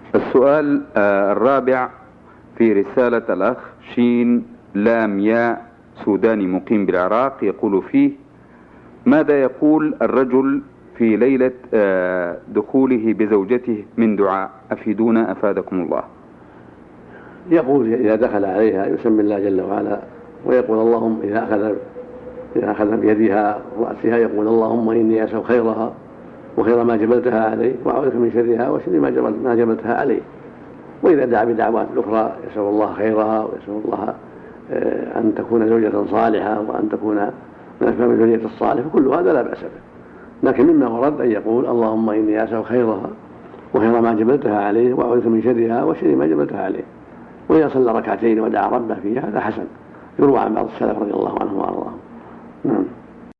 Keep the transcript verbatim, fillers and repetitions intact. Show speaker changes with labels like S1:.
S1: السؤال الرابع في رسالة الأخ شين لام ياء سوداني مقيم بالعراق، يقول فيه: ماذا يقول الرجل في ليلة دخوله بزوجته من دعاء؟ أفيدونا أفادكم الله.
S2: يقول إذا دخل عليها يسمي الله جل وعلا، ويقول اللهم إذا أخذ إذا أخذ بيدها رأسها يقول اللهم إني أسأل خيرها وخير ما جبلتها عليه، وأعوذ من شرها وشر ما جبلتها عليه. وإذا دعا بدعوات أخرى يسأل الله خيرها ويسأل الله أن تكون زوجة صالحة وأن تكون من أسباب الذرية الصالحة، فكل هذا لا بأس به. لكن مما ورد أن يقول اللهم إني أسأل خيرها وخير ما جبلتها عليه وأعوذ من شرها وشر ما جبلتها عليه. وإذا صلى ركعتين ودعا ربه فيها هذا حسن، يروى عن بعض السلف رضي الله عنهم وأرضاهم. نعم.